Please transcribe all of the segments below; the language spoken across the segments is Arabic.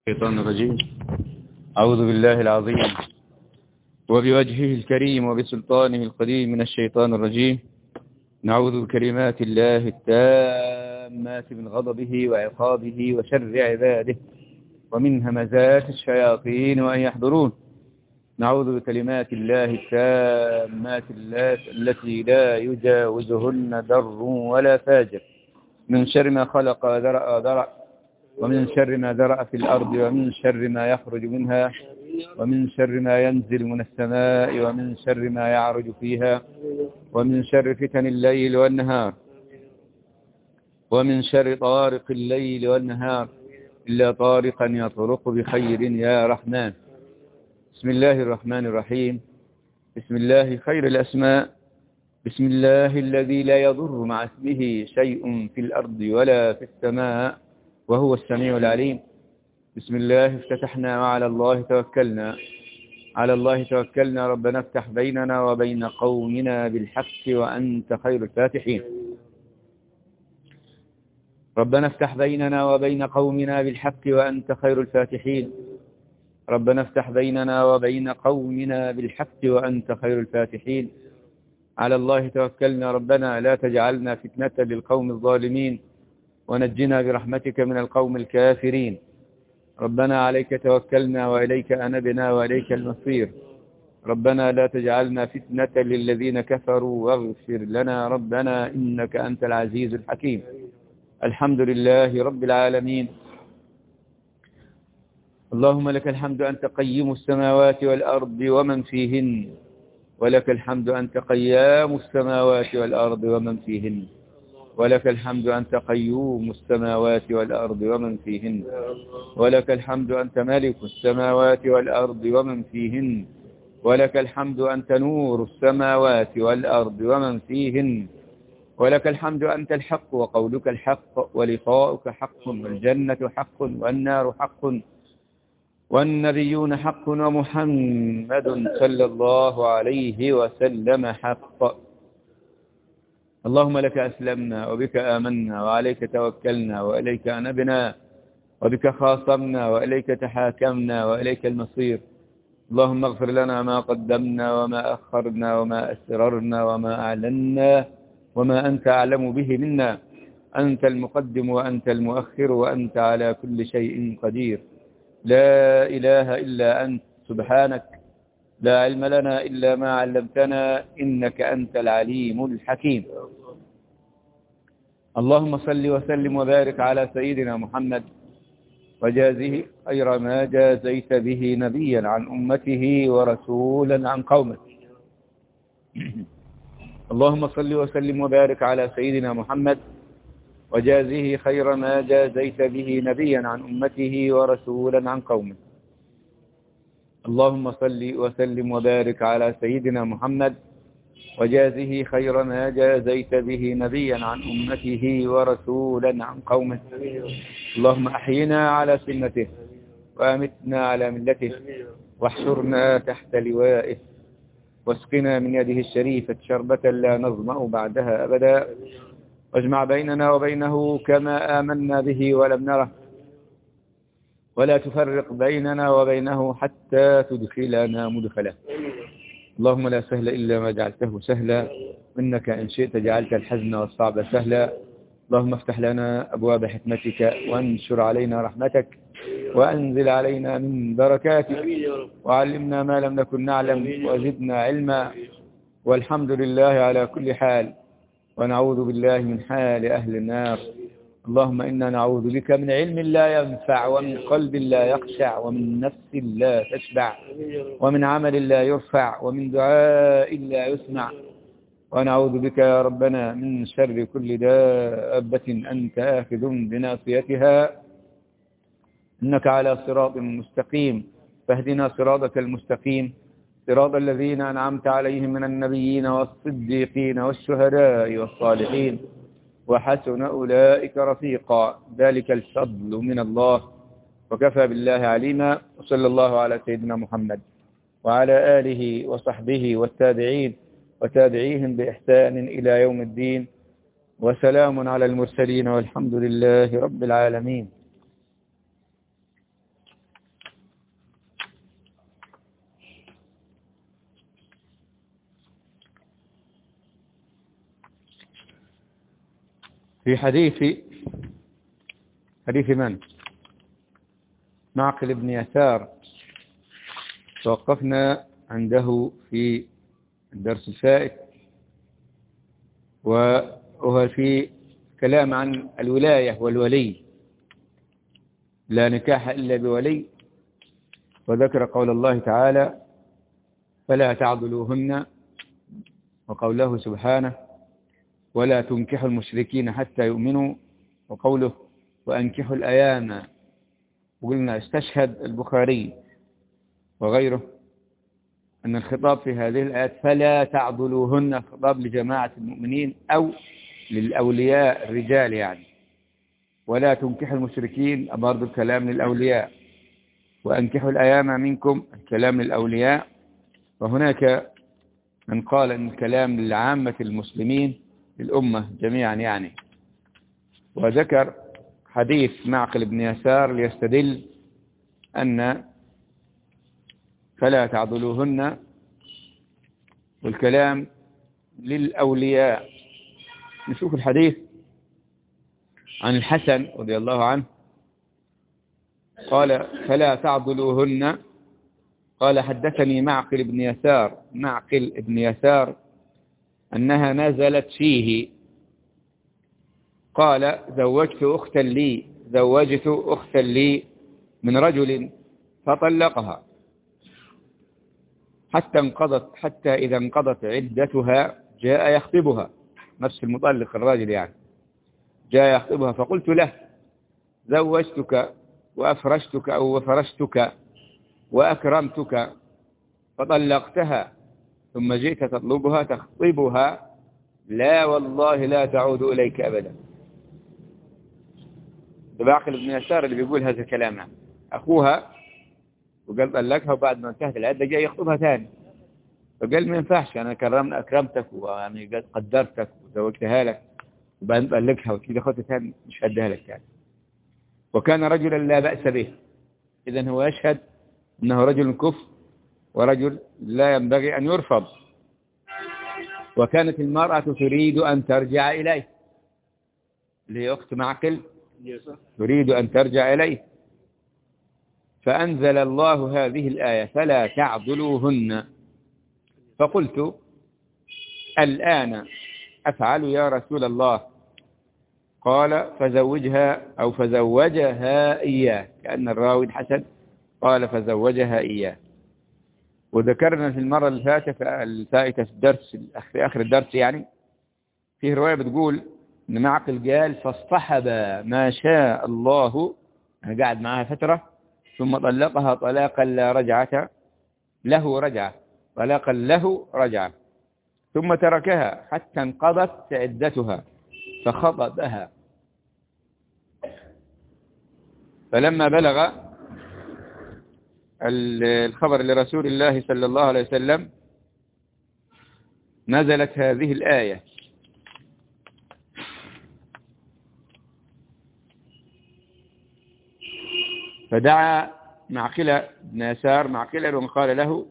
الشيطان الرجيم. أعوذ بالله العظيم وبوجهه الكريم وبسلطانه القديم من الشيطان الرجيم. نعوذ بكلمات الله التامات من غضبه وعقابه وشر عباده ومن همزات الشياطين وأن يحضرون. نعوذ بكلمات الله التامات التي لا يجاوزهن بر ولا فاجر من شر ما خلق وذرأ ومن شر ما ذرأ في الأرض ومن شر ما يخرج منها ومن شر ما ينزل من السماء ومن شر ما يعرج فيها ومن شر فتن الليل والنهار ومن شر طارق الليل والنهار إلا طارقا يطرق بخير يا رحمن. بسم الله الرحمن الرحيم. بسم الله خير الأسماء. بسم الله الذي لا يضر مع اسمه شيء في الأرض ولا في السماء وهو السميع العليم. بسم الله افتتحنا وعلى الله توكلنا. على الله توكلنا. ربنا افتح بيننا وبين قومنا بالحق وأنت خير الفاتحين. ربنا افتح بيننا وبين قومنا بالحق وأنت خير الفاتحين. ربنا افتح بيننا وبين قومنا بالحق وأنت خير الفاتحين. على الله توكلنا. ربنا لا تجعلنا فتنة للقوم الظالمين ونجنا برحمتك من القوم الكافرين. ربنا عليك توكلنا وإليك أنبنا وإليك المصير. ربنا لا تجعلنا فتنة للذين كفروا واغفر لنا ربنا إنك أنت العزيز الحكيم. الحمد لله رب العالمين. اللهم لك الحمد أنت قيم السماوات والأرض ومن فيهن. ولك الحمد أنت قيام السماوات والأرض ومن فيهن. ولك الحمد أنت قيوم السماوات والأرض ومن فيهن. ولك الحمد أنت ملك السماوات والأرض ومن فيهن. ولك الحمد أنت نور السماوات والأرض ومن فيهن. ولك الحمد أنت الحق وقولك الحق ولقاؤك حق والجنة حق والنار حق والنبيون حق ومحمد صلى الله عليه وسلم حق. اللهم لك أسلمنا وبك آمنا وعليك توكلنا وإليك أنبنا وبك خاصمنا وإليك تحاكمنا وإليك المصير. اللهم اغفر لنا ما قدمنا وما أخرنا وما أسررنا وما أعلنا وما أنت أعلم به منا. أنت المقدم وأنت المؤخر وأنت على كل شيء قدير. لا إله إلا أنت سبحانك. لا علم لنا إلا ما علمتنا إنك أنت العليم الحكيم. اللهم صل وسلم وبارك على سيدنا محمد وجازه خير ما جازيت به نبيا عن أمته ورسولا عن قومه. اللهم صل وسلم وبارك على سيدنا محمد وجازه خير ما جازيت به نبيا عن أمته ورسولا عن قومه. اللهم صل وسلم وبارك على سيدنا محمد وجازه خير ما جازيت به نبيا عن أمته ورسولا عن قومه. اللهم أحينا على سنته وأمتنا على ملته واحشرنا تحت لوائه واسقنا من يده الشريفة شربة لا نظمأ بعدها أبدا. واجمع بيننا وبينه كما آمنا به ولم نره ولا تفرق بيننا وبينه حتى تدخلنا مدخله. اللهم لا سهل إلا ما جعلته سهلا إنك إن شئت جعلت الحزن والصعب سهلا. اللهم افتح لنا أبواب حكمتك وانشر علينا رحمتك وأنزل علينا من بركاتك وعلمنا ما لم نكن نعلم وزدنا علما. والحمد لله على كل حال ونعوذ بالله من حال أهل النار. اللهم إنا نعوذ بك من علم لا ينفع ومن قلب لا يخشع ومن نفس لا تشبع ومن عمل لا يرفع ومن دعاء لا يسمع. ونعوذ بك يا ربنا من شر كل دابة أنت آخذ بناصيتها إنك على صراط مستقيم. فاهدنا صراطك المستقيم صراط الذين أنعمت عليهم من النبيين والصديقين والشهداء والصالحين وحسن أولئك رفيقا. ذلك الفضل من الله وكفى بالله عليما. وصلى الله على سيدنا محمد وعلى آله وصحبه والتابعين وتابعيهم بإحسان إلى يوم الدين. وسلام على المرسلين والحمد لله رب العالمين. في حديث من؟ معقل بن يسار، توقفنا عنده في الدرس الفائت، وهو في كلام عن الولاية والولي، لا نكاح إلا بولي، وذكر قول الله تعالى فلا تعضلوهن، وقوله سبحانه ولا تنكحوا المشركين حتى يؤمنوا، وقوله وأنكحوا الأيام. وقلنا استشهد البخاري وغيره أن الخطاب في هذه الآيات فلا تعضلوهن خطاب لجماعة المؤمنين أو للأولياء الرجال يعني، ولا تنكحوا المشركين برضو الكلام للأولياء، وأنكحوا الأيام منكم الكلام للأولياء. وهناك من قال أن الكلام للعامة المسلمين للأمة جميعا يعني. وذكر حديث معقل بن يسار ليستدل أن فلا تعضلوهن والكلام للأولياء. نشوف الحديث عن الحسن رضي الله عنه قال فلا تعضلوهن. قال حدثني معقل بن يسار أنها نزلت فيه. قال زوجت أختا لي من رجل فطلقها حتى إذا انقضت عدتها جاء يخطبها، نفس المطلق الراجل يعني، جاء يخطبها، فقلت له زوجتك وأفرشتك أو وفرشتك وأكرمتك فطلقتها ثم جئت تطلبها تخطبها، لا والله لا تعود إليك أبدا. معقل بن يسار اللي بيقول هذا الكلام، أخوها وقال طلقها، وبعد ما انتهت العدة جاء يخطبها ثاني، فقال ما ينفعش، أنا أكرمتك ويعني قدرتك وزوجتها لك وبعدين طلقها وكذا خطة ثاني مش هديها لك يعني. وكان رجلا لا بأس به، إذن هو يشهد أنه رجل كفر ورجل لا ينبغي أن يرفض. وكانت المرأة تريد أن ترجع إليه، اللي هي أخت معقل تريد أن ترجع إليه، فأنزل الله هذه الآية فلا تعضلوهن. فقلت الآن أفعل يا رسول الله؟ قال فزوجها إياه، كأن الراوي حسن قال فزوجها إياه. وذكرنا في المرة الفائتة في الدرس في آخر الدرس يعني، فيه رواية بتقول إن معقل قال فاصطحب ما شاء الله، يعني قاعد معها فترة ثم طلقها طلاقا لا رجعة له رجعة، طلاقا له رجعة، ثم تركها حتى انقضت عدتها فخطبها. فلما بلغ الخبر لرسول الله صلى الله عليه وسلم نزلت هذه الآية فدعا معقل بن يسار معقلا وقال له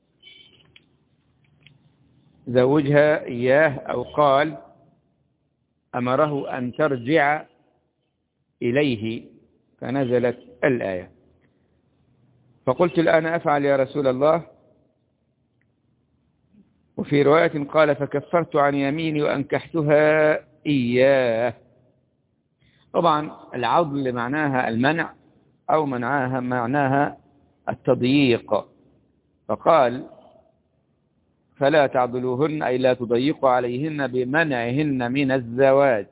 زوجها إياه، أو قال أمره أن ترجع إليه، فنزلت الآية. فقلت الآن أفعل يا رسول الله. وفي رواية قال فكفرت عن يميني وأنكحتها إياه. طبعا العضل معناها المنع أو معناها التضييق، فقال فلا تعضلوهن أي لا تضيقوا عليهن بمنعهن من الزواج.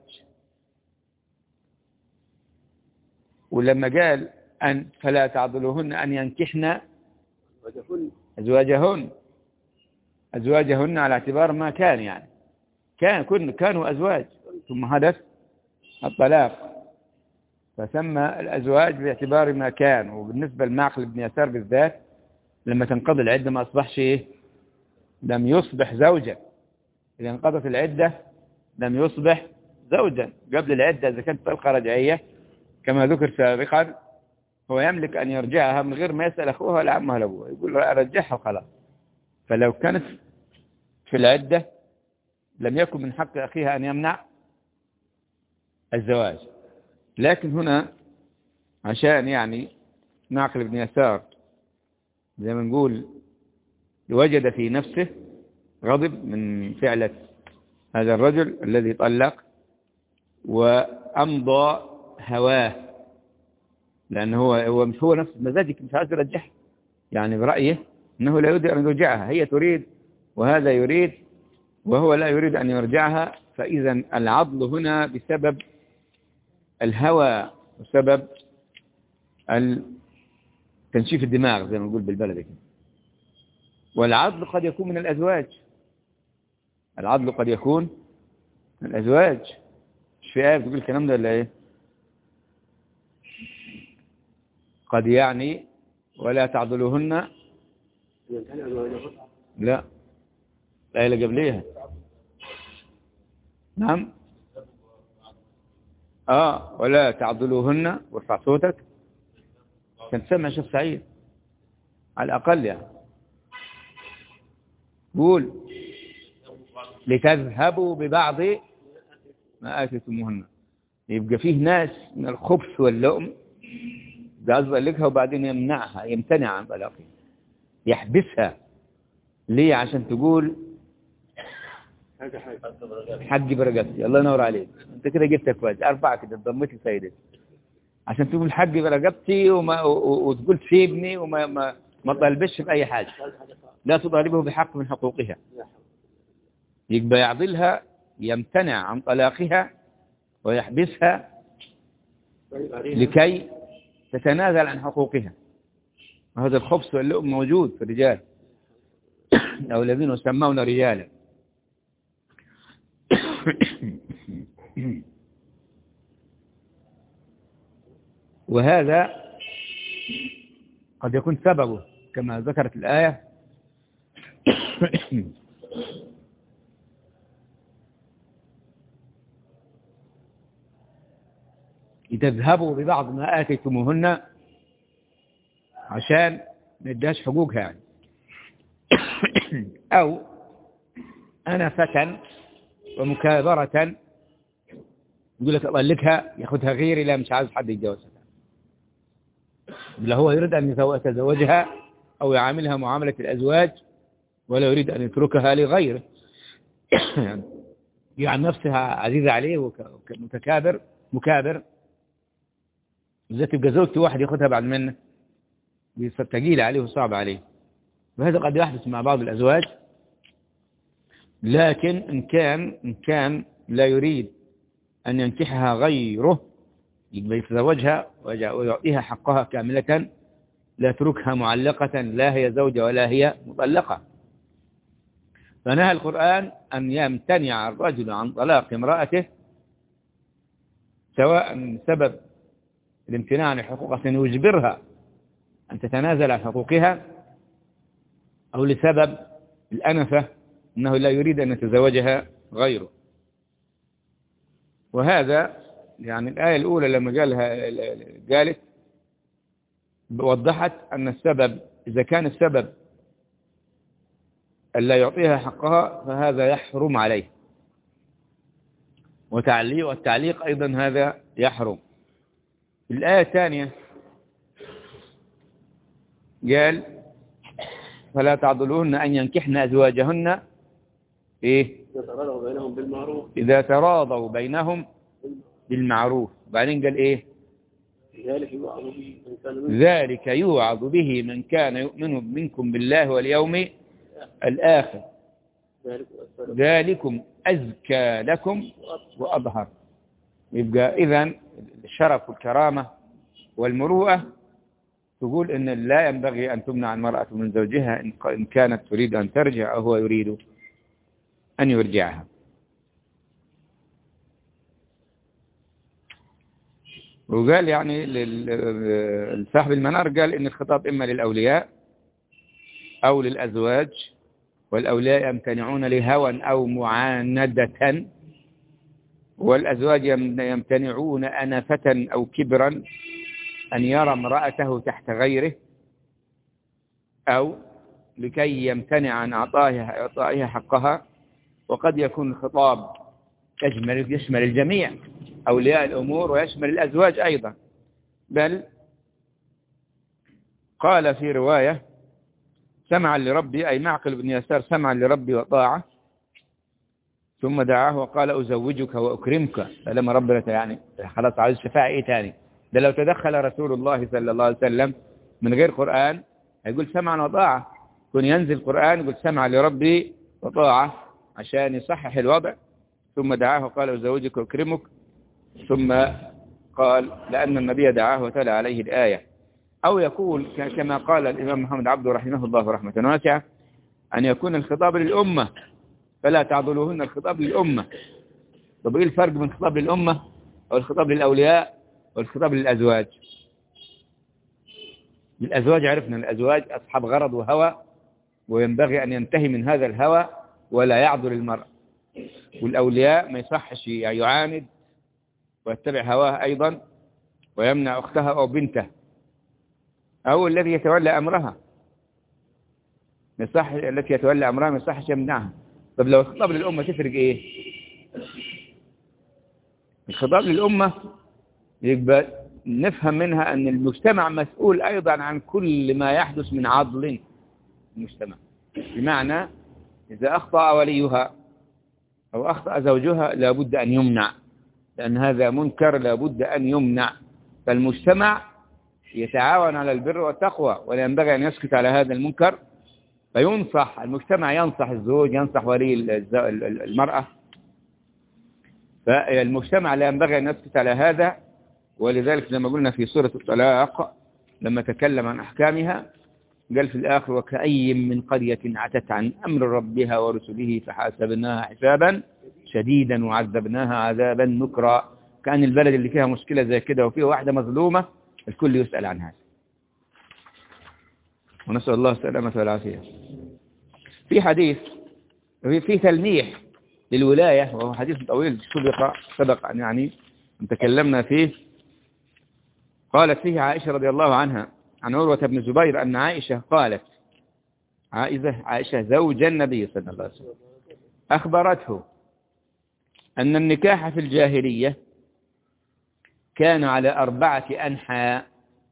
ولما قال أن فلا تعضلوهن أن ينكحن أزواجهن على اعتبار ما كان يعني كانوا أزواج ثم حدث الطلاق، فسمى الأزواج باعتبار ما كان. وبالنسبة لمعقل بن يسار بالذات لما تنقضي العدة ما أصبحش لم يصبح زوجا. إذا انقضت العدة لم يصبح زوجا. قبل العدة إذا كانت طلقة رجعية كما ذكر سابقا هو يملك أن يرجعها من غير ما يسأل أخوها ولا عمها ولا أبوها، يقول أرجعها وخلاص. فلو كانت في العدة لم يكن من حق أخيها أن يمنع الزواج. لكن هنا عشان يعني معقل بن يسار زي ما نقول وجد في نفسه غضب من فعلة هذا الرجل الذي طلق، وأمضى هواه، لأنه هو مش هو نفس مزاجك، مش عايز يرجعها، يعني برأيه أنه لا يريد أن يرجعها، هي تريد وهذا يريد وهو لا يريد أن يرجعها. فإذا العضل هنا بسبب الهوى وسبب تنشيف الدماغ زي ما نقول بالبلدي. والعضل قد يكون من الأزواج، العضل قد يكون من الأزواج. مش في آية بتقول الكلام ده ولا إيه؟ قد يعني ولا تعضلوهن، لا الآية اللي قبليها. نعم ولا تعضلوهن، وارفع صوتك كان تسمع شيخ سعيد على الأقل يعني. قول لتذهبوا ببعض ما آتيتموهن. يبقى فيه ناس من الخبث واللؤم جاز لكها وبعدين يمنعها، يمتنع عن طلاقها، يحبسها. ليه؟ عشان تقول حقي برقبتي. الله ينور عليك، انت كده جبتها كويس. ارفع كده ضمتي سيدتي عشان تقول حقي برقبتي وتقول سيبني ما طالبش بأي حاجة. لا تطالبه بحق من حقوقها. يبقى يعضلها، يمتنع عن طلاقها ويحبسها لكي تتنازل عن حقوقها. وهذا الخبث واللؤم موجود في الرجال أو الذين يسمون رجالا. وهذا قد يكون سببه كما ذكرت الآية لتذهبوا ببعض ما آتيتموهن، عشان ما يديهاش حقوقها يعني. أو أنفة ومكابرة، يقول لك أطلقها ياخذها غيري، لا مش عايز حد يتجوزها، لا هو يريد أن يتزوجها أو يعاملها معاملة الأزواج، ولا يريد أن يتركها لغيره. يعني نفسها عزيزة عليه ومتكابر مكابر، إذا تبقى زوجته واحد ياخذها بعد منه ثقيلة عليه وصعب عليه. وهذا قد يحدث مع بعض الأزواج. لكن إن كان لا يريد أن ينكحها غيره، يبقى يتزوجها ويعطيها حقها كاملة، لا يتركها معلقة، لا هي زوجة ولا هي مطلقة. فنهى القرآن أن يمتنع الرجل عن طلاق امرأته، سواء من سبب الامتناع عن حقوقها أن يجبرها أن تتنازل عن حقوقها، أو لسبب الأنفة أنه لا يريد أن يتزوجها غيره. وهذا يعني الآية الأولى لما قالت وضحت أن السبب، إذا كان السبب ألا يعطيها حقها فهذا يحرم عليه، والتعليق أيضا هذا يحرم. الآية الثانية قال فلا تعضلوهن أن ينكحن أزواجهن إذا تراضوا بينهم بالمعروف. وبعدين قال إيه؟ ذلك يوعظ به من كان يؤمن منكم بالله واليوم الآخر ذلكم أزكى لكم وأظهر. يبقى إذن الشرف والكرامة والمروءة تقول إن لا ينبغي أن تمنع المرأة من زوجها إن كانت تريد أن ترجع أو هو يريد أن يرجعها. وقال يعني لصاحب المنار قال إن الخطاب إما للأولياء أو للأزواج، والأولياء يمتنعون لهوى أو معاندة، والأزواج يمتنعون أنفة أو كبرا أن يرى امرأته تحت غيره، أو لكي يمتنع عن إعطائها حقها. وقد يكون الخطاب يشمل الجميع، أولياء الأمور ويشمل الأزواج أيضا. بل قال في رواية سمعا لربي، أي معقل بن يسار سمعا لربي وطاعة، ثم دعاه وقال أزوجك وأكرمك. فلما ربنا يعني خلاص عايز شفاعة إيه تاني؟ ده لو تدخل رسول الله صلى الله عليه وسلم من غير قرآن هيقول سمعا وطاعة، كن ينزل القرآن يقول سمعا لربي وطاعة عشان يصحح الوضع. ثم دعاه وقال أزوجك وأكرمك، ثم قال لأن النبي دعاه وتلا عليه الآية. أو يقول كما قال الإمام محمد عبده رحمه الله رحمة واسعة أن يكون الخطاب للأمة فلا تعضلوهن، الخطاب للأمة. طب إيه الفرق بين الخطاب للأمة والخطاب للأولياء والخطاب للأزواج؟ للأزواج عرفنا الأزواج أصحاب غرض وهوى، وينبغي أن ينتهي من هذا الهوى ولا يعضل المرء. والأولياء ما يصحش يعاند ويتبع هواه أيضا ويمنع أختها أو بنته أو الذي يتولى أمرها، التي يتولى أمرها ما يصحش يمنعها. طب لو الخطاب للأمة تفرق إيه؟ الخطاب للأمة يبقى نفهم منها أن المجتمع مسؤول أيضا عن كل ما يحدث من عضل المجتمع. بمعنى إذا أخطأ وليها أو أخطأ زوجها لابد أن يمنع، لأن هذا منكر لابد أن يمنع. فالمجتمع يتعاون على البر والتقوى ولا ينبغي أن يسكت على هذا المنكر، فينصح المجتمع، ينصح الزوج، ينصح ولي المرأة. فالمجتمع لا ينبغي أن يسكت على هذا. ولذلك لما قلنا في سورة الطلاق لما تكلم عن أحكامها قال في الآخر وكأي من قرية عتت عن أمر ربها ورسله فحاسبناها حسابا شديدا وعذبناها عذابا نكرا. كأن البلد اللي فيها مشكلة زي كده وفيها واحدة مظلومة الكل يسأل عن هذا، ونسأل الله السلامة والعافية. في حديث في تلميح للولاية وهو حديث طويل سبق أن يعني تكلمنا فيه. قالت فيه عائشة رضي الله عنها عن عروة بن الزبير أن عائشة قالت، عائشة زوج النبي صلى الله عليه وسلم، أخبرته أن النكاح في الجاهلية كان على 4 أنحاء،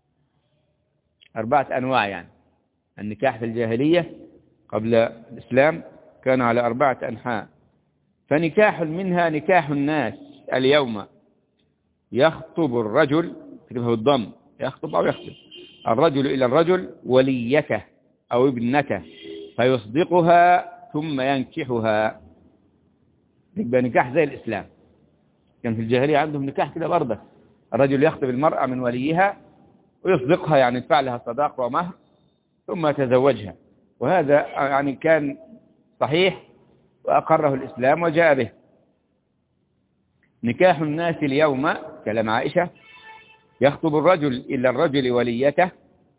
4 أنواع. يعني النكاح في الجاهلية قبل الإسلام كان على 4 أنحاء. فنكاح منها نكاح الناس اليوم، يخطب الرجل، كتبه الضم، يخطب أو يخطب الرجل إلى الرجل وليته أو ابنته فيصدقها ثم ينكحها. يبقى نكاح زي الإسلام. كان في الجاهلية عندهم نكاح كده برضه، الرجل يخطب المرأة من وليها ويصدقها، يعني يدفع لها صداق ومهر ثم يتزوجها. وهذا يعني كان صحيح وأقره الإسلام وجاء به. نكاح الناس اليوم كلام عائشة يخطب الرجل إلى الرجل وليته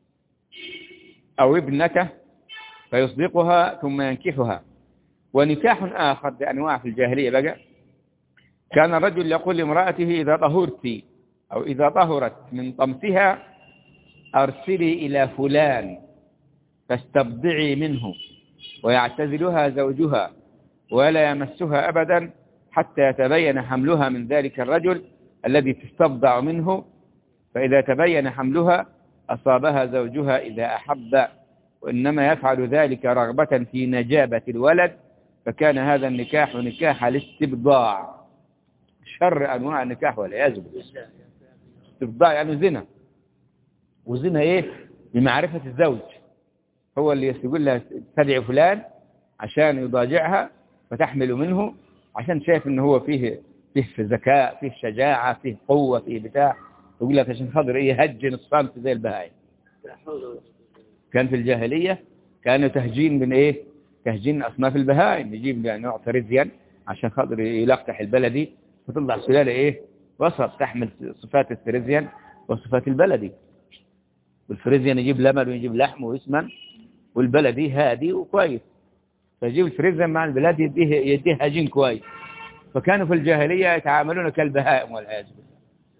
أو ابنته فيصدقها ثم ينكحها. ونكاح آخر بأنواع في الجاهلية بقى، كان الرجل يقول لامرأته إذا طهرت أو إذا طهرت من طمسها أرسلي إلى فلان فاستبضعي منه، ويعتزلها زوجها ولا يمسها أبدا حتى يتبين حملها من ذلك الرجل الذي تستبضع منه. فإذا تبين حملها أصابها زوجها إذا أحب، وإنما يفعل ذلك رغبة في نجابة الولد، فكان هذا النكاح نكاح الاستبضاع، شر أنواع النكاح والعياذ بالله. استبضاع يعني زنا، وزنا إيه؟ بمعرفة الزوج، هو اللي يقول لها تدعي فلان عشان يضاجعها فتحمل منه، عشان شايف إنه هو فيه ذكاء، فيه شجاعة، فيه قوة، فيه بتاع، يقول لك عشان خاطر إيه هجن الصمت زي البهائم. كان في الجاهلية كانوا تهجين من إيه؟ تهجين أصناف البهائم، يجيب يعني نوع فريزيان عشان خاطر يلقح البلدي فتطلع سلالة إيه؟ وسط تحمل صفات الفريزيان وصفات البلدي. والفريزيان يجيب لبن ويجيب لحم ويسمن، والبلدي هادي وكويس، فيجيب الفريزيان مع البلدي يديه هجين كويس. فكانوا في الجاهلية يتعاملون كالبهائم والعياذ بالله.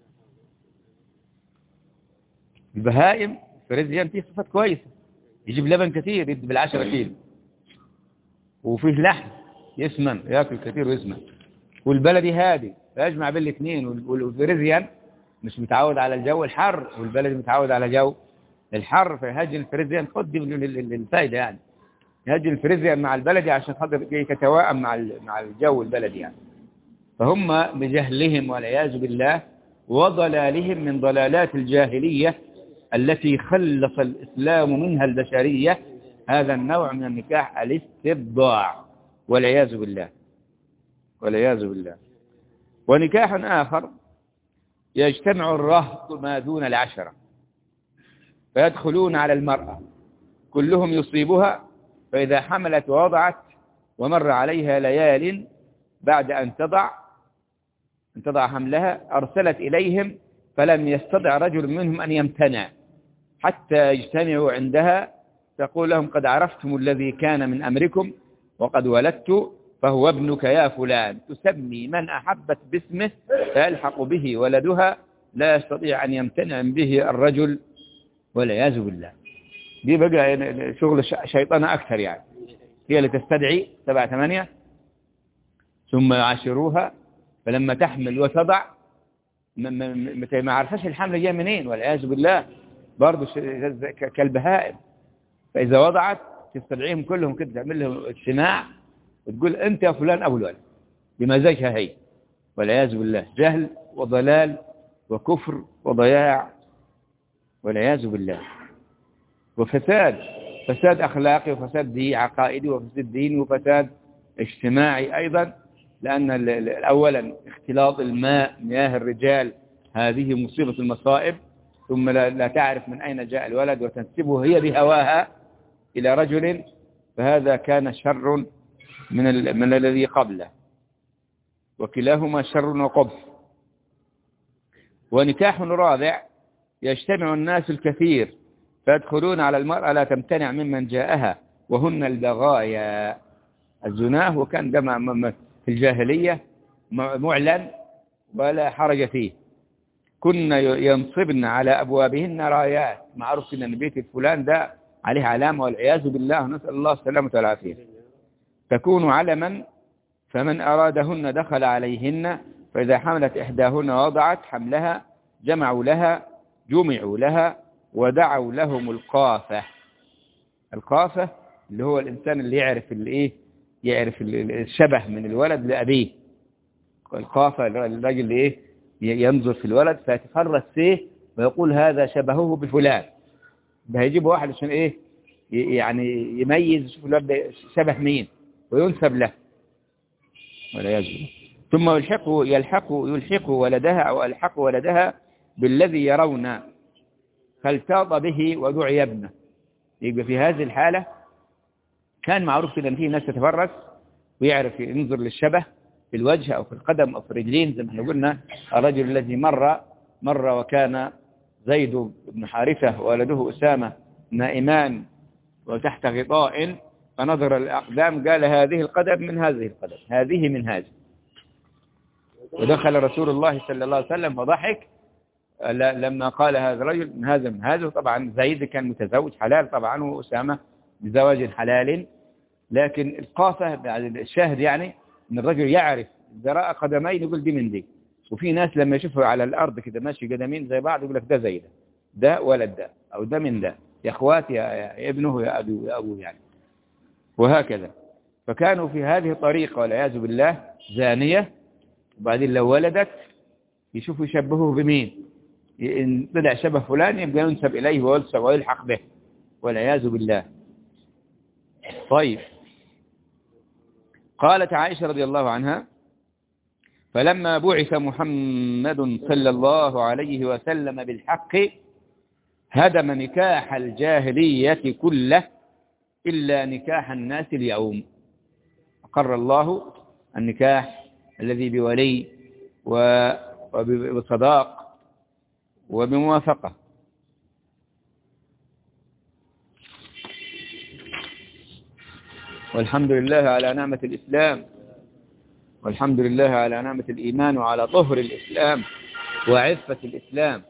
البهائم فريزيان فيه صفات كويسة، يجيب لبن كثير يدي بال10 كيلو، وفيه لحم يسمن يأكل كثير ويسمن، والبلدي هادي فيجمع بين الاثنين. والفريزيان مش متعود على الجو الحر، والبلد متعود على جو الحر، فيهجن الفريزيان. خد الفايدة يعني، يهجن الفريزيان مع البلدي عشان خاطر يتوائم مع الجو البلدي يعني. فهم بجهلهم والعياذ بالله وضلالهم من ضلالات الجاهلية التي خلص الإسلام منها البشرية، هذا النوع من النكاح الاستبضاع والعياذ بالله والعياذ بالله. ونكاح آخر يجتمع الرهط ما دون العشرة فيدخلون على المرأة كلهم يصيبها، فإذا حملت ووضعت ومر عليها ليال بعد أن تضع حملها أرسلت إليهم، فلم يستطع رجل منهم أن يمتنع حتى يجتمعوا عندها، تقول لهم قد عرفتم الذي كان من أمركم وقد ولدت فهو ابنك يا فلان. تسمي من أحبت باسمه فيلحق به ولدها، لا يستطيع أن يمتنع به الرجل والعياذ بالله. دي بقى شغل شيطانة أكثر يعني، هي اللي تستدعي 7 8 ثم يعاشروها، فلما تحمل وتضع ما عرفش الحمل جاء منين والعياذ بالله، برضه كالبهائم. فإذا وضعت تستدعيهم كلهم كده، تعمل لهم اجتماع وتقول أنت يا فلان أبو الولد بمزاجها هي والعياذ بالله. جهل وضلال وكفر وضياع والعياذ بالله، وفساد أخلاقي وفساد عقائدي وفساد ديني وفساد اجتماعي أيضا. لأن أولا اختلاط الماء، مياه الرجال، هذه مصيبة المصائب. ثم لا تعرف من أين جاء الولد وتنسبه هي بهواها إلى رجل، فهذا كان شر من الذي قبله، وكلاهما شر وقبح. ونكاح رابع يجتمع الناس الكثير فيدخلون على المرأة لا تمتنع ممن جاءها، وهن البغايا الزناه. وكان ده في الجاهلية معلن ولا حرج فيه. كنا ينصبن على أبوابهن رايات، معروف أن بيت الفلان ده عليه علامة والعياذ بالله، نسأل الله السلامة والعافية. تكون علما، فمن أرادهن دخل عليهن، فإذا حملت إحداهن ووضعت حملها جمعوا لها ودعوا لهم القافة. القافة اللي هو الإنسان اللي يعرف الشبه من الولد لأبيه. القافة الراجل اللي ينظر في الولد فيتفرس فيه ويقول هذا شبهه بفلان، ده هيجيب واحد عشان يعني يميز يشوف الولد ده شبه مين وينسب له والعياذ بالله. ثم يلحق ولدها أو ألحق ولدها بالذي يرون فالتاض به ودعي ابنه. يبقى في هذه الحالة كان معروف كده ان في ناس تتفرس ويعرف ينظر للشبه في الوجه أو في القدم أو في الرجلين، زي ما احنا قلنا الرجل الذي مر وكان زيد بن حارثة وولده أسامة نائمان وتحت غطاء، فنظر الأقدام قال هذه القدم من هذه القدم، هذه من هذه. ودخل رسول الله صلى الله عليه وسلم فضحك لما قال هذا الرجل من هذا. طبعا زيد كان متزوج حلال طبعا، وأسامة بزواج حلال، لكن القافة بعد الشاهد يعني ان الرجل يعرف ذراء قدمين يقول دي من دي. وفي ناس لما يشوفوا على الأرض كده ماشي قدمين زي بعض يقول لك ده زي ده ولد ده أو ده من ده، يا اخوات يا ابنه يا أبوه يعني، وهكذا. فكانوا في هذه الطريقة والعياذ بالله زانية، وبعدين لو ولدت يشوفوا يشبهوه بمين، إن طلع شبه فلان يبقى ينسب إليه ويلحق به والعياذ بالله. طيب، قالت عائشة رضي الله عنها فلما بعث محمد صلى الله عليه وسلم بالحق هدم نكاح الجاهلية كله إلا نكاح الناس اليوم. أقر الله النكاح الذي بولي وبصداق وبموافقة. والحمد لله على نعمة الإسلام، والحمد لله على نعمة الإيمان وعلى طهر الإسلام وعفة الإسلام.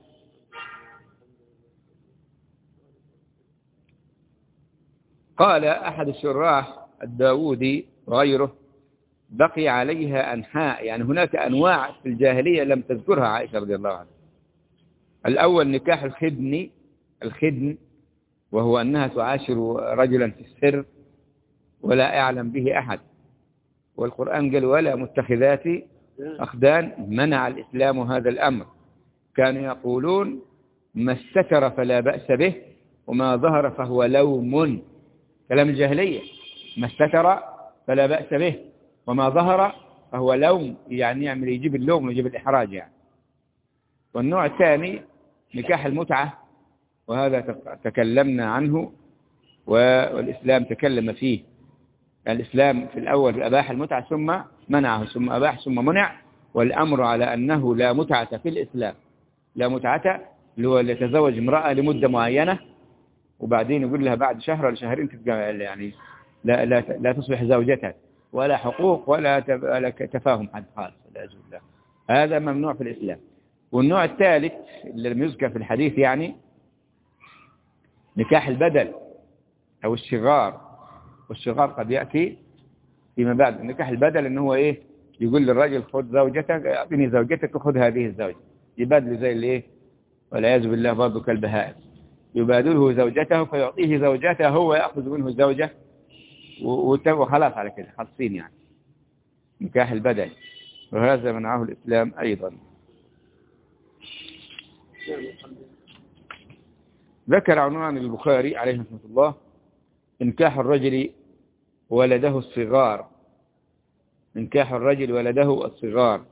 قال أحد الشراح الداودي وغيره بقي عليها أنحاء، يعني هناك أنواع في الجاهلية لم تذكرها عائشة رضي الله عنها. الأول نكاح الخدن، وهو أنها تعاشر رجلا في السر ولا يعلم به أحد، والقرآن قال ولا متخذات أخدان. منع الإسلام هذا الأمر. كانوا يقولون ما استتر فلا بأس به وما ظهر فهو لوم. كلام الجاهلية، ما استتر فلا بأس به وما ظهر فهو لوم، يعني يجيب اللوم ويجيب الإحراج يعني. والنوع الثاني نكاح المتعة، وهذا تكلمنا عنه والإسلام تكلم فيه. الإسلام في الأول أباح المتعة ثم منعه، ثم أباح ثم منع، والأمر على أنه لا متعة في الإسلام. لا متعة اللي هو اللي يتزوج امرأة لمدة معينة وبعدين يقول لها بعد شهر ولا شهرين يعني لا تصبح زوجتها، ولا حقوق ولا تفاهم حد خالص، لا يجوز له. هذا ممنوع في الإسلام. والنوع الثالث اللي لم يذكر في الحديث يعني نكاح البدل أو الشغار. والشغار قد يأتي فيما بعد. نكاح البدل إنه هو إيه؟ يقول للرجل خذ زوجتك، أعطني زوجتك وخذ هذه الزوجة. يبادل زي الإيه؟ والعياذ بالله برضه كالبهائم. يبادله زوجته فيعطيه زوجته ويأخذ منه الزوجة وخلاص على كده خلصين يعني. نكاح البدل، وهذا منعه الإسلام أيضا. ذكر عنوان البخاري عليه رحمة الله نكاح الرجل ولده الصغار. نكاح الرجل ولده الصغار.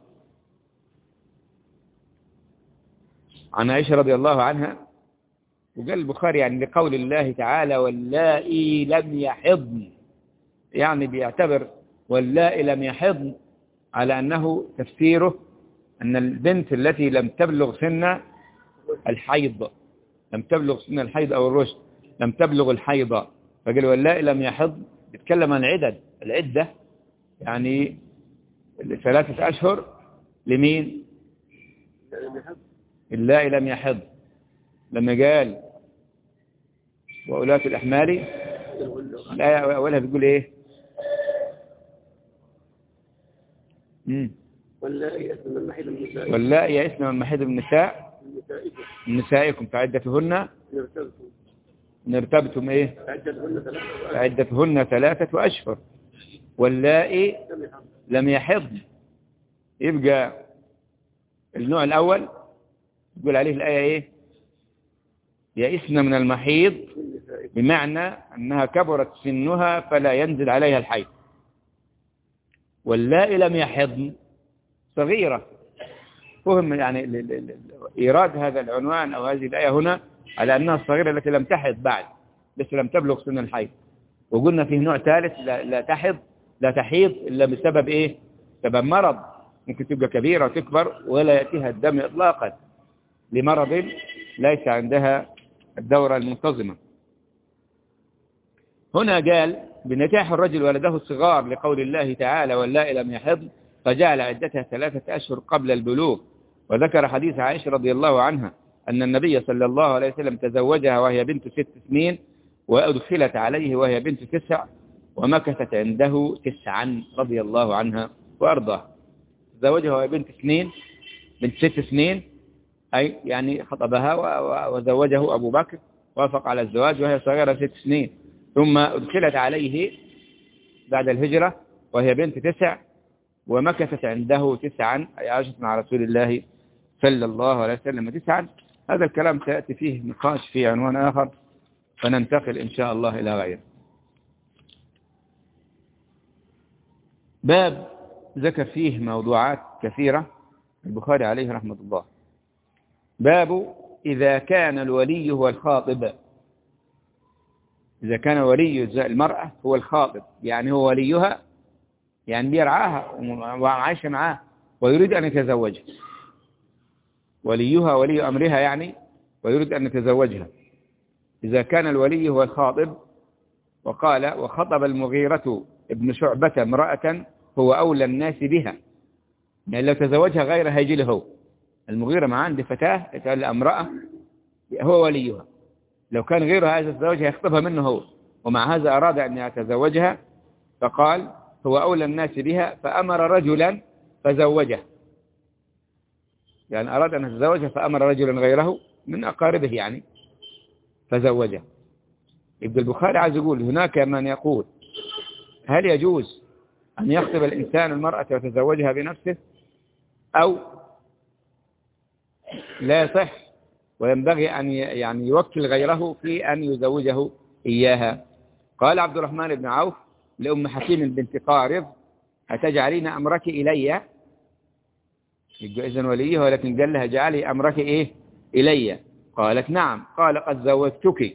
عن عائشة رضي الله عنها، وقال البخاري يعني لقول الله تعالى واللائي لم يحضن، يعني بيعتبر واللائي لم يحضن على أنه تفسيره أن البنت التي لم تبلغ سن الحيض، لم تبلغ سن الحيض أو الرشد، لم تبلغ الحيض، فقال واللائي لم يحضن. يتكلم عن العدة يعني 3 أشهر لمين؟ اللائي لم يحض. لما قال وأولاة الأحمال، الآية أولها بتقول إيه؟ واللائي يئسن من المحيض من نسائكم فعدتهن إن ارتبتم إيه؟ فعدتهن 3 أشهر واللائي لم يحضن. يبقى النوع الأول يقول عليه الآية إيه؟ يئسن من المحيض، بمعنى أنها كبرت سنها فلا ينزل عليها الحيض. واللائي لم يحضن صغيرة. فهم يعني إيراد هذا العنوان أو هذه الآية هنا على أنها الصغيرة التي لم تحض بعد، بس لم تبلغ سن الحيض. وقلنا فيه نوع ثالث لا تحيض إلا بسبب إيه؟ سبب مرض. ممكن تبقى كبيرة وتكبر ولا يأتيها الدم إطلاقا لمرض ليس عندها الدورة المنتظمة. هنا قال بنكاح الرجل ولده الصغار لقول الله تعالى واللائي لم يحضن، فجعل عدتها 3 أشهر قبل البلوغ. وذكر حديث عائشة رضي الله عنها أن النبي صلى الله عليه وسلم تزوجها وهي بنت 6 سنين، وأدخلت عليه وهي بنت 9، ومكثت عنده 9 رضي الله عنها وأرضاها. تزوجها وهي بنت 6 سنين، أي يعني خطبها وزوجه أبو بكر، وافق على الزواج وهي صغيرة 6 سنين. ثم أدخلت عليه بعد الهجرة وهي بنت 9، ومكثت عنده 9، أي عاشت مع رسول الله صلى الله عليه وسلم 9. هذا الكلام سيأتي فيه نقاش في عنوان آخر، فننتقل إن شاء الله إلى غيره. باب ذكر فيه موضوعات كثيرة البخاري عليه رحمة الله. باب إذا كان الولي هو الخاطب. إذا كان ولي المرأة هو الخاطب، يعني هو وليها، يعني بيرعاها وعايشة معاه ويريد أن يتزوجها. وليها ولي أمرها يعني، ويريد أن يتزوجها. إذا كان الولي هو الخاطب. وقال وخطب المغيرة ابن شعبة امرأة هو أولى الناس بها، يعني لو تزوجها غيرها هيجي له هو. المغيرة ما عنده فتاة يتقال امرأة هو وليها، لو كان غيرها هذا الزوج هيخطبها منه هو، ومع هذا أراد أن يتزوجها، فقال هو أولى الناس بها، فأمر رجلا فزوجه، يعني أراد أن يتزوجها فأمر رجلا غيره من أقاربه يعني فزوجه. ابن البخاري عايز يقول هناك من يقول هل يجوز أن يخطب الإنسان المرأة ويتزوجها بنفسه أو لا يصح وينبغي أن يعني يوكل غيره في أن يزوجه إياها. قال عبد الرحمن بن عوف لأم حكيم بنت قارض أتجعلين أمرك إلي، إذن وليه، ولكن قال لها جعلي أمرك إيه إلي، قالت نعم، قال قد زوجتك،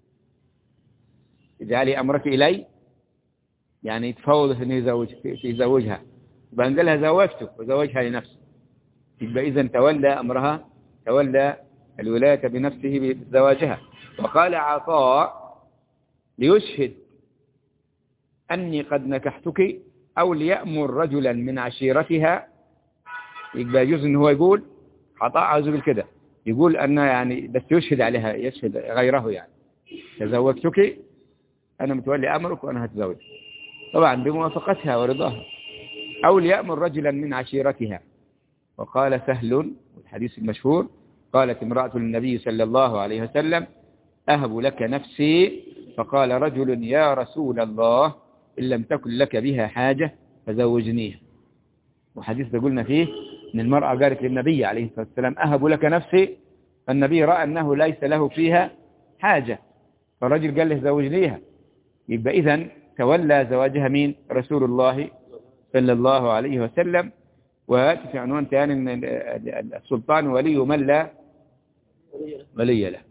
جعلي أمرك إلي يعني يتفوض أن يزوجها، يبقى قال لها زوجتك وزوجها لنفسه، يبقى إذن تولى أمرها، تولى الولاية بنفسه بزواجها. وقال عطاء ليشهد أني قد نكحتك أو ليأمر رجلا من عشيرتها، يبقى يجوز أنه هو يقول عطاء عاوز يقول كده، يقول أن يعني بس يشهد عليها، يشهد غيره يعني تزوجتك أنا متولي أمرك وأنا هتزوج، طبعا بموافقتها ورضاها، أو ليأمر رجلا من عشيرتها. وقال سهل الحديث المشهور قالت امرأة للنبي صلى الله عليه وسلم أهب لك نفسي، فقال رجل يا رسول الله إن لم تكن لك بها حاجة فزوجنيها. وحديث ده قلنا فيه أن المرأة قالت للنبي عليه الصلاة والسلام أهب لك نفسي، فالنبي رأى أنه ليس له فيها حاجة، فالرجل قال له زوجنيها، يبقى إذن تولى زواجها مين؟ رسول الله صلى الله عليه وسلم. ويأتي في عنوان ثاني أن السلطان ولي من لا ولي له.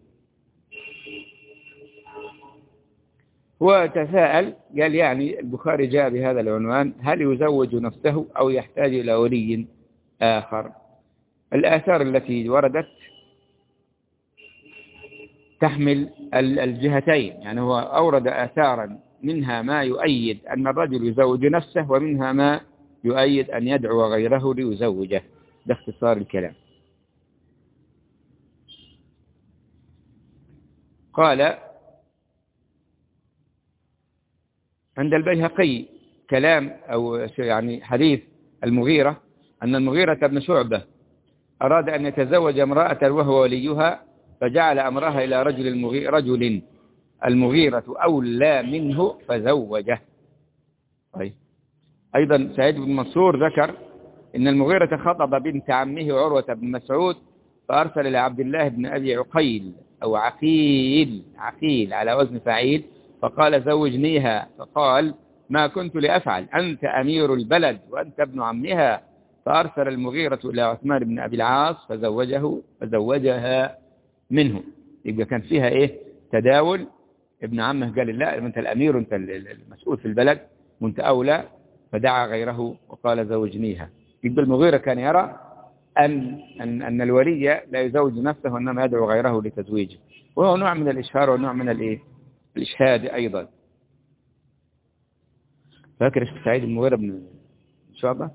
وتساءل قال يعني البخاري جاء بهذا العنوان هل يزوج نفسه أو يحتاج إلى ولي آخر؟ الآثار التي وردت تحمل الجهتين، يعني هو أورد آثارا منها ما يؤيد أن الرجل يزوج نفسه ومنها ما يؤيد أن يدعو غيره ليزوجه، ده اختصار الكلام. قال عند البيهقي كلام أو يعني حديث المغيرة أن المغيرة بن شعبة أراد أن يتزوج امرأة وهو وليها فجعل أمرها إلى رجل المغيرة أولى منه فزوجه. طيب. أيضا سعيد بن منصور ذكر إن المغيرة خطب بنت عمه عروة بن مسعود فأرسل إلى عبد الله بن أبي عقيل أو عقيل على وزن فعيل فقال زوجنيها، فقال ما كنت لأفعل، أنت أمير البلد وأنت ابن عمها. فأرسل المغيرة إلى عثمان بن أبي العاص فزوجها منه. يبقى كان فيها إيه تداول، ابن عمه قال لا أنت الأمير أنت المسؤول في البلد وأنت أولى، فدعا غيره وقال زوجنيها. يبقى المغيرة كان يرى أن الولي لا يزوج نفسه وإنما يدعو غيره لتزويجه، وهو نوع من الإشهار ونوع من الإشهاد أيضا. فاكر سعيد المغيرة بن شعبة؟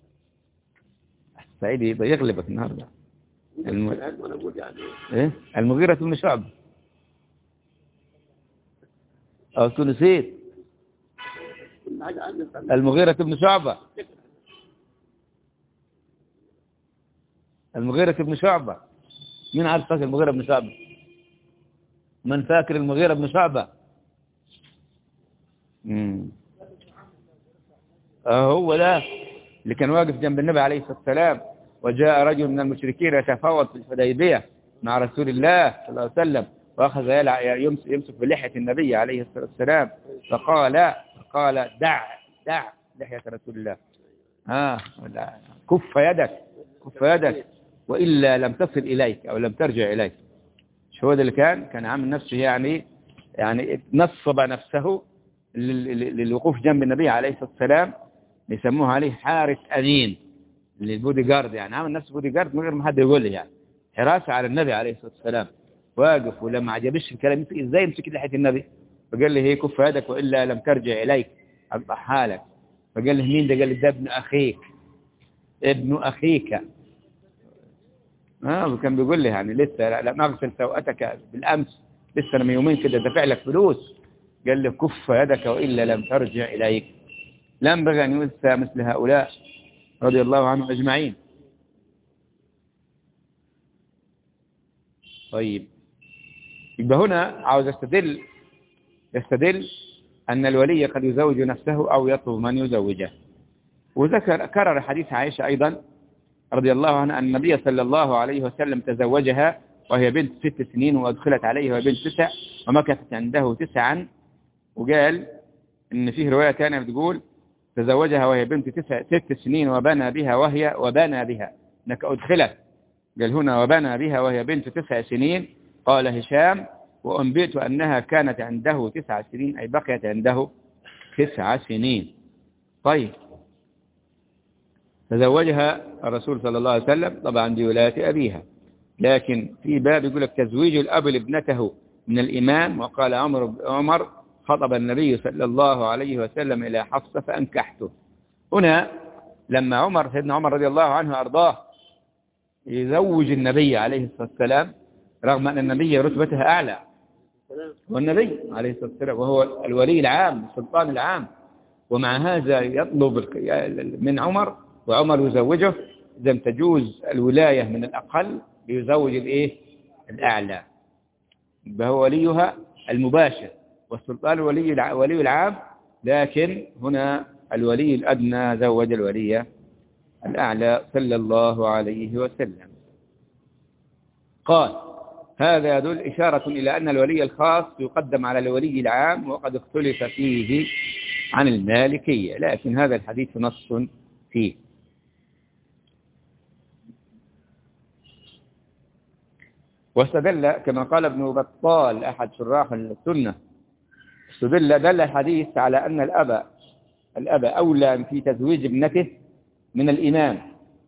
سعيد يبقى يغلبك النهارده. المغيرة بن شعبة أو نسيت المغيرة بن شعبة، المغيرة بن شعبة، مين عارف فاكر المغيرة بن شعبة؟ من فاكر المغيرة بن شعبة؟ هو ده اللي كان واقف جنب النبي عليه الصلاة والسلام، وجاء رجل من المشركين يتفاوض في الحديبية مع رسول الله صلى الله عليه وسلم، وأخذ يمسك بلحية النبي عليه الصلاة والسلام، فقال دع لحية رسول الله، كف يدك وإلا لم تصل إليك أو لم ترجع إليك. شو هذا اللي كان عامل نفسه يعني نصب نفسه للوقوف جنب النبي عليه الصلاة والسلام، يسموه عليه حارس أمين للبودي جارد، يعني عامل نفسه بودي جارد من غير ما حد يقول لي، يعني حراسة على النبي عليه الصلاة والسلام، واقف ولما عجبش الكلام ازاي يمسك لحية النبي، فقال لي هي كف يدك وإلا لم ترجع إليك أضحى لك. فقال له مين ده؟ قال لي ده ابن أخيك. وكان بيقول لي يعني لسه لم أغسل سوءتك بالأمس، لسه من يومين كده دافع لك فلوس. قال لي كف يدك وإلا لم ترجع إليك. لا ينبغي أن يؤذى مثل هؤلاء رضي الله عنهم أجمعين. طيب، يبقى هنا عاوز يستدل أن الولي قد يزوج نفسه أو يطلب من يزوجه. كرر حديث عائشة أيضا رضي الله عنها أن النبي صلى الله عليه وسلم تزوجها وهي بنت 6 سنين، وأدخلت عليه وهي بنت 9، ومكثت عنده 9. وقال إن فيه رواية ثانية بتقول تزوجها وهي بنت 6 سنين وبنى بها إنك أدخلت. قال هنا وبنى بها وهي بنت 9 سنين. قال هشام وأنبئت أنها كانت عنده 9 سنين، أي بقيت عنده 9 سنين. طيب، تزوجها الرسول صلى الله عليه وسلم طبعا بولاية أبيها، لكن في باب يقول لك تزويج الأب لابنته من الإمام. وقال عمر خطب النبي صلى الله عليه وسلم إلى حفصة فأنكحته. هنا لما سيدنا عمر رضي الله عنه أرضاه يزوج النبي عليه الصلاة والسلام، رغم أن النبي رتبتها أعلى، والنبي عليه الصلاة والسلام وهو الولي العام السلطان العام، ومع هذا يطلب من عمر وعمر يزوجه. إذا تجوز الولاية من الأقل ليزوج الأعلى، فهو وليها المباشر، والسلطان ولي العام، لكن هنا الولي الأدنى زوج الولي الأعلى صلى الله عليه وسلم. قال هذا يدل إشارة إلى أن الولي الخاص يقدم على الولي العام، وقد اختلف فيه عن المالكية، لكن هذا الحديث نص فيه. واستدل كما قال ابن بطال أحد شراح السنة، دل الحديث على أن الأب أولى في تزويج ابنته من الإمام،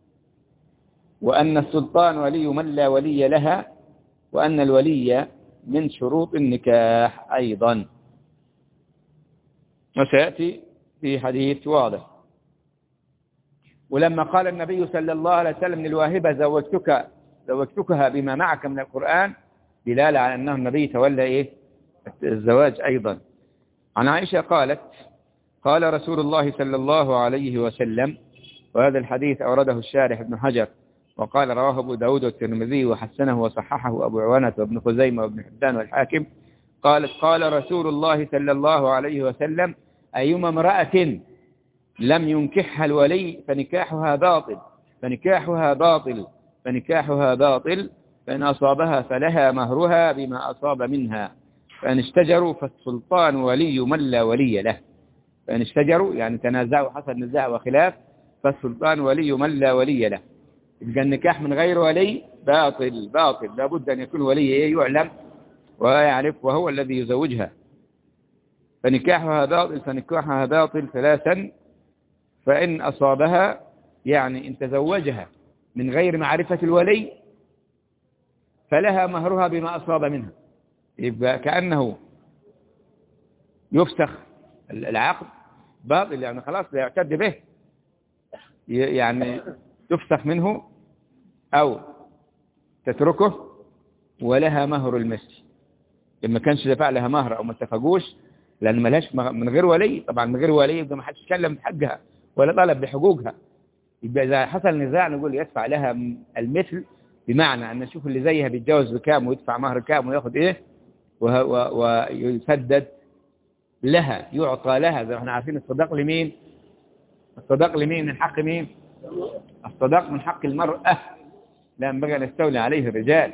وأن السلطان ولي من لا ولي لها، وأن الولي من شروط النكاح أيضا، وسيأتي في حديث واضح. ولما قال النبي صلى الله عليه وسلم للواهبة زوجتكها بما معك من القرآن، دلالة على أنه النبي تولى الزواج أيضا. عن عائشة قالت قال رسول الله صلى الله عليه وسلم، وهذا الحديث أورده الشارح ابن حجر، وقال رواه أبو داود والترمذي وحسنه وصححه أبو عوانة وابن خزيمة وابن حبان والحاكم. قالت قال رسول الله صلى الله عليه وسلم أيما امرأة لم ينكحها الولي فنكاحها باطل، فإن أصابها فلها مهرها بما أصاب منها، فإن اشتجروا فالسلطان ولي من لا ولي له. فإن اشتجروا يعني تنازعوا، حصل نزاع وخلاف، فالسلطان ولي من لا ولي له. يبقى النكاح من غير ولي باطل، لابد أن يكون ولي يعلم ويعرف وهو الذي يزوجها. فنكاحها باطل 3، فإن أصابها يعني إن تزوجها من غير معرفة الولي فلها مهرها بما أصاب منها. يبقى كأنه يفسخ العقد باطل، يعني خلاص لا يعتد به، يعني تفسخ منه أو تتركه، ولها مهر المثل. لما كانش دفع لها مهر أو ما اتفقوش، لأن ملهاش من غير ولي، طبعا من غير ولي يبقى ما حدش يتكلم بحقها ولا طلب بحقوقها. يبقى إذا حصل نزاع نقول يدفع لها المثل، بمعنى أن نشوف اللي زيها بيتجوز بكام ويدفع مهر كام وياخد ويسدد لها، يعطى لها. زي ما احنا عارفين الصداق لمين؟ من حق مين؟ الصداق من حق المرأة، لا ينبغي أن يستولي عليه الرجال.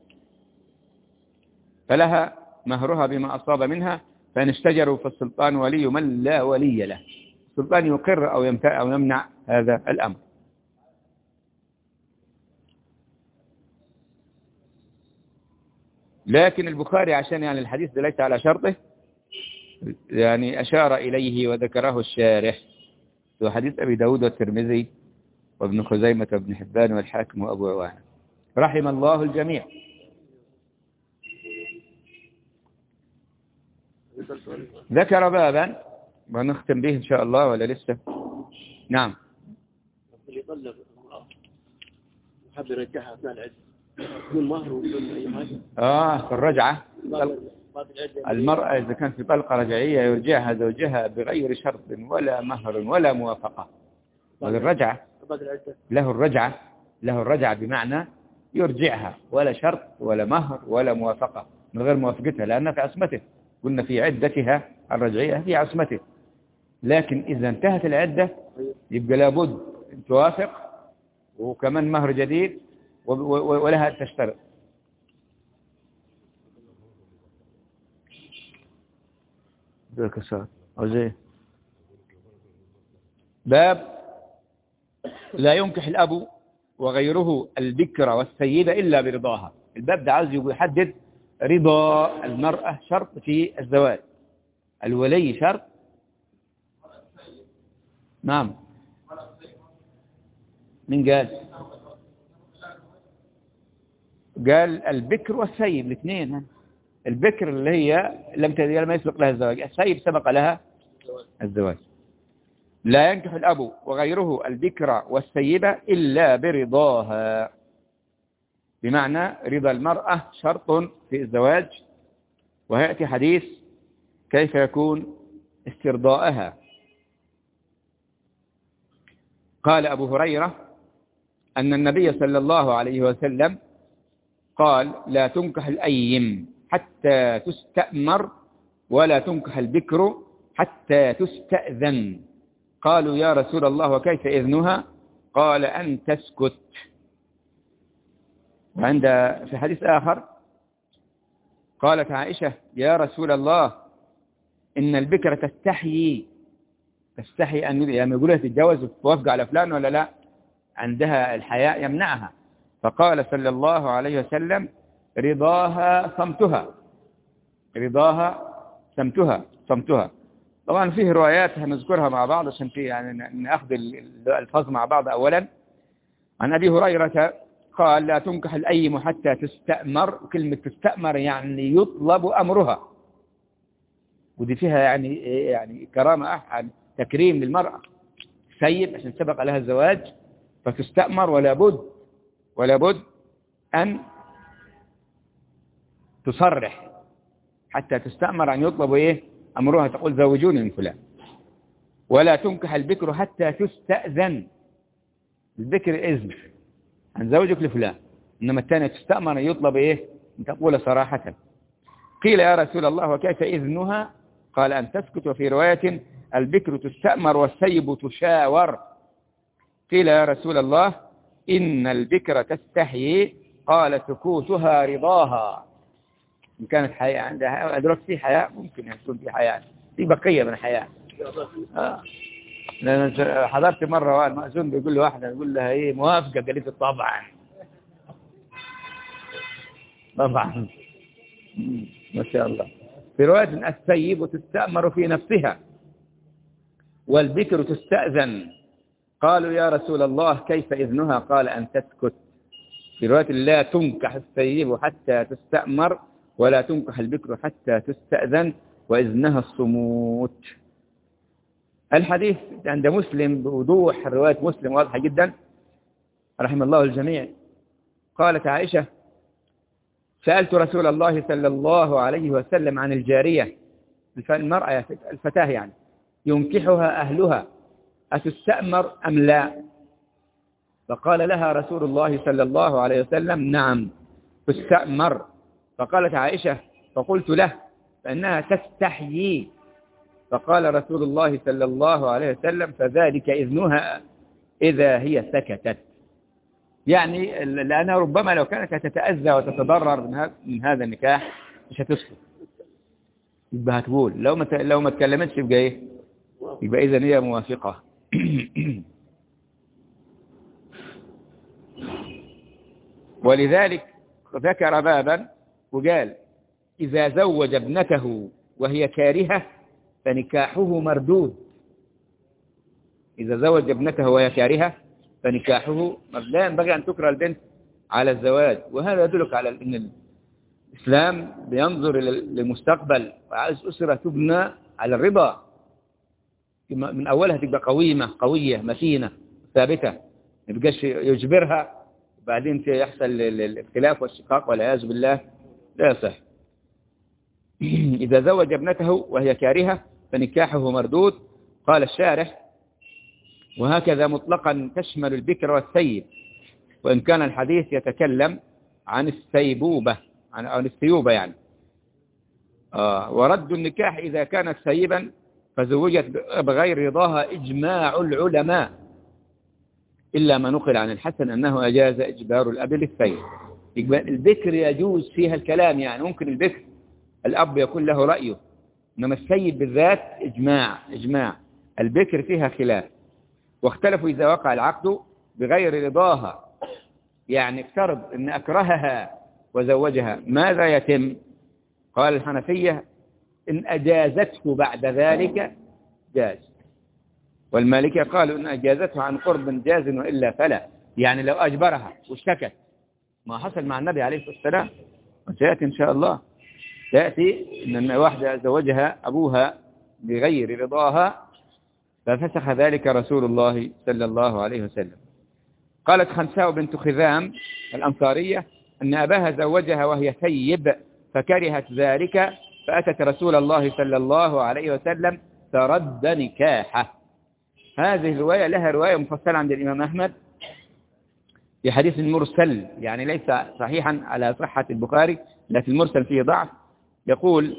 فلها مهرها بما أصاب منها، فإن اشتجروا فالسلطان ولي من لا ولي له. السلطان يقر أو يمنع هذا الأمر. لكن البخاري عشان يعني الحديث ده ليس على شرطه، يعني أشار إليه وذكره الشارح، هو حديث أبي داود والترمذي وابن خزيمة وابن حبان والحاكم وأبو عوانة رحم الله الجميع. ذكر بابا ونختم به إن شاء الله ولا لسه؟ نعم. اللي طلق امرأة وحب يرجعها أثناء العدة بدون مهر وبدون أي حاجة. في الرجعة المرأة إذا كانت في طلقة رجعية يرجعها زوجها بغير شرط ولا مهر ولا موافقة. والرجعة له الرجعة بمعنى يرجعها ولا شرط ولا مهر ولا موافقة من غير موافقتها، لأنها في عصمته. قلنا في عدتها الرجعية في عصمته، لكن إذا انتهت العدة يبقى لابد توافق، وكمان مهر جديد ولها تشترط. باب لا ينكح الأب وغيره البكر والسيدة إلا برضاها. الباب ده عايز يحدد رضا المرأة شرط في الزواج. الولي شرط. نعم. من قال البكر والسيد الاثنين. البكر اللي هي لم يسبق لها الزواج، السيد سبق لها الزواج. لا ينكح الأب وغيره البكر والسيدة إلا برضاها، بمعنى رضا المرأة شرط في الزواج. ويأتي حديث كيف يكون استرضاءها. قال أبو هريرة أن النبي صلى الله عليه وسلم قال لا تنكح الأيم حتى تستأمر ولا تنكح البكر حتى تستأذن. قالوا يا رسول الله وكيف إذنها؟ قال أن تسكت. وعند في حديث آخر قالت عائشة يا رسول الله إن البكر تستحي أن يعني يقولها تتجوز وتوافق على فلان ولا لا، عندها الحياء يمنعها. فقال صلى الله عليه وسلم رضاها صمتها. طبعا فيه روايات هنذكرها مع بعض عشان في يعني نأخذ الألفاظ مع بعض. أولا عن أبي هريرة قال لا تنكح الأيم حتى تستأمر. كلمة تستأمر يعني يطلب أمرها، ودي فيها يعني كرامة تكريم للمرأة. سيد عشان سبق لها الزواج فتستأمر، ولا بد أن تصرح. حتى تستأمر أن يطلب أمرها، تقول زوجوني من فلان. ولا تنكح البكر حتى تستأذن. البكر إذن عن زوجك لفلان، إنما الثانية تستأمر أن يطلب أن تقول صراحة. قيل يا رسول الله وكيف إذنها؟ قال أن تسكت. وفي رواية البكر تستأمر والسيب تشاور. قيل يا رسول الله إن البكر تستحيي. قال سكوتها رضاها. إن كانت حياة عندها أدرك في حياة، ممكن يكون في حياة، في بقية من الحياة. لأن حضرت مرة المأذون بيقول له واحدة، يقول لها موافقة؟ قالت طبعا ما شاء الله. في رواية السيب تستأمر في نفسها والبكر تستأذن. قالوا يا رسول الله كيف إذنها؟ قال أن تسكت. في رواية لا تنكح السيب حتى تستأمر ولا تنكح البكر حتى تستأذن وإذنها الصموت. الحديث عند مسلم بوضوح، رواية مسلم واضحة جدا رحم الله الجميع. قالت عائشة سألت رسول الله صلى الله عليه وسلم عن الجارية، المرأة الفتاة يعني، ينكحها أهلها أتستأمر أم لا؟ فقال لها رسول الله صلى الله عليه وسلم نعم تستأمر. فقالت عائشة فقلت له فإنها تستحيي. فقال رسول الله صلى الله عليه وسلم فذلك إذنها إذا هي سكتت. يعني لأنها ربما لو كانت تتأذى وتتضرر من هذا النكاح مش هتسكت، يبقى هتقول. لو ما تكلمتش يبقى إذن هي موافقة. ولذلك ذكر بابا وقال إذا زوج ابنته وهي كارهة فنكاحه مردود. إذا زوج ابنته وهي كارهة فنكاحه لا ينبغي أن تكره البنت على الزواج. وهذا يدلك على أن الإسلام بينظر للمستقبل وعايز أسرة تبنى على الرضا من أولها، تبقى قوية متينة ثابتة، ما يبقاش يجبرها وبعدين يحصل الاختلاف والشقاق والعياذ بالله، لا يصح. إذا زوج ابنته وهي كارهة فنكاحه مردود. قال الشارح: وهكذا مطلقا تشمل البكر والثيب، وإن كان الحديث يتكلم عن الثيبوبة، عن الثيوبة يعني. ورد النكاح إذا كانت ثيبا فزوجت بغير رضاها إجماع العلماء، إلا ما نقل عن الحسن أنه أجاز إجبار الأب للثيب. البكر يجوز فيها الكلام، يعني ممكن البكر الأب يكون له رأيه، إنما الثيب بالذات إجماع. البكر فيها خلاف، واختلفوا إذا وقع العقد بغير رضاها، يعني افترض أن أكرهها وزوجها ماذا يتم؟ قال الحنفية: إن أجازته بعد ذلك جاز، والمالكية قالوا إن أجازته عن قرب جاز وإلا فلا. يعني لو أجبرها واشتكت، ما حصل مع النبي عليه الصلاة والسلام، وسيأتي إن شاء الله، تأتي إن واحدة زوجها أبوها بغير رضاها ففسخ ذلك رسول الله صلى الله عليه وسلم. قالت خنساء بنت خذام الأنصارية أن أباها زوجها وهي ثيب فكرهت ذلك، فأتت رسول الله صلى الله عليه وسلم فرد نكاحه. هذه الرواية لها رواية مفصلة عند الإمام أحمد في حديث مرسل، يعني ليس صحيحا على صحة البخاري، لكن المرسل فيه ضعف. يقول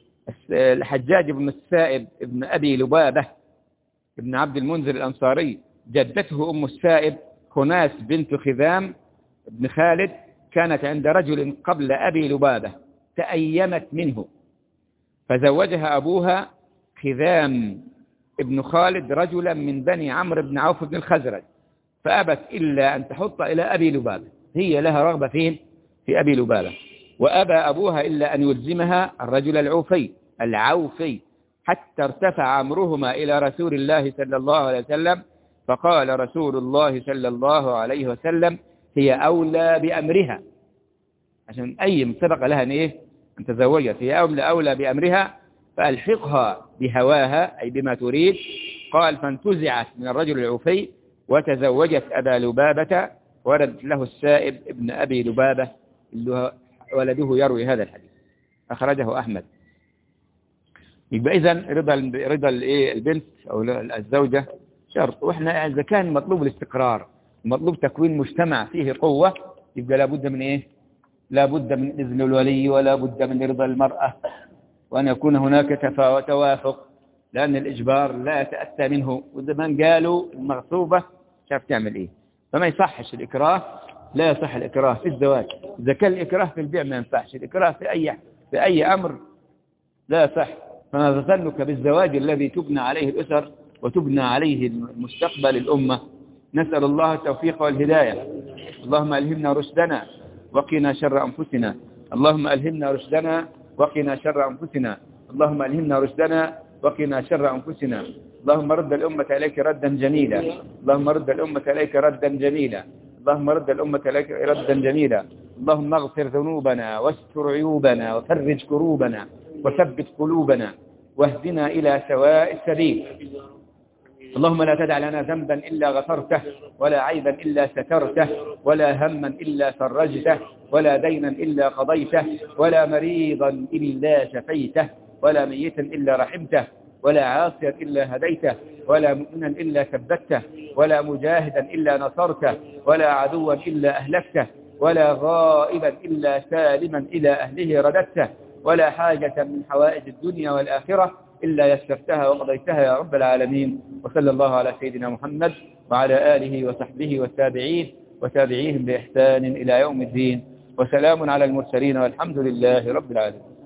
الحجاج بن السائب ابن أبي لبابة ابن عبد المنذر الأنصاري، جدته أم السائب خناس بنت خذام ابن خالد كانت عند رجل قبل أبي لبابة تأيمت منه، فزوجها أبوها خذام ابن خالد رجلا من بني عمرو بن عوف بن الخزرج، فأبت إلا أن تحط إلى أبي لبابة، هي لها رغبة في أبي لبابة، وأبى أبوها إلا أن يلزمها الرجل العوفي حتى ارتفع أمرهما إلى رسول الله صلى الله عليه وسلم، فقال رسول الله صلى الله عليه وسلم: هي أولى بأمرها، عشان أي سبق لها أن تزوجت، هي أولى بأمرها، فألحقها بهواها أي بما تريد. قال: فانتزعت من الرجل العوفي وتزوجت أبا لبابة، ولد له السائب ابن أبي لبابة اللي ولده يروي هذا الحديث، أخرجه أحمد. يبقى إذن رضا البنت أو الزوجة شرط، وإحنا إذا كان مطلوب الاستقرار، مطلوب تكوين مجتمع فيه قوة، يبقى لابد من لابد من إذن الولي، ولا بد من رضا المرأة، وأن يكون هناك توافق، لأن الإجبار لا يتأتى منه، وزمان قالوا المغصوبة شاف تعمل فما يصحش الإكراه، لا يصح الإكراه في الزواج. إذا كان الإكراه في البيع ما ينفعش، الإكراه في أي أمر لا يصح. فما ظنك بالزواج الذي تبنى عليه الأسر وتبنى عليه المستقبل الأمة؟ نسأل الله التوفيق والهداية. اللهم ألهمنا رشدنا وقنا شر أنفسنا، اللهم ألهمنا رشدنا وقنا شر أنفسنا، اللهم ألهمنا رشدنا وقنا شر أنفسنا. اللهم رد الأمة إليك ردا جميلا، اللهم رد الأمة إليك ردا جميلا، اللهم رد الأمة إليك ردا جميلا. اللهم اغفر ذنوبنا واستر عيوبنا وفرج كروبنا وثبت قلوبنا واهدنا إلى سواء السبيل. اللهم لا تدع لنا ذنبا إلا غفرته، ولا عيبا إلا سترته، ولا هما إلا فرجته، ولا دينا إلا قضيته، ولا مريضا إلا شفيته، ولا ميتا إلا رحمته، ولا عاصيا إلا هديته، ولا مؤمنا إلا ثبته، ولا مجاهدا إلا نصرته، ولا عدوا إلا أهلكته، ولا غائبا إلا سالما إلى أهله رددته، ولا حاجة من حوائج الدنيا والآخرة إلا يسرتها وقضيتها يا رب العالمين. وصلى الله على سيدنا محمد وعلى آله وصحبه والتابعين وتابعيهم بإحسان إلى يوم الدين، وسلام على المرسلين والحمد لله رب العالمين.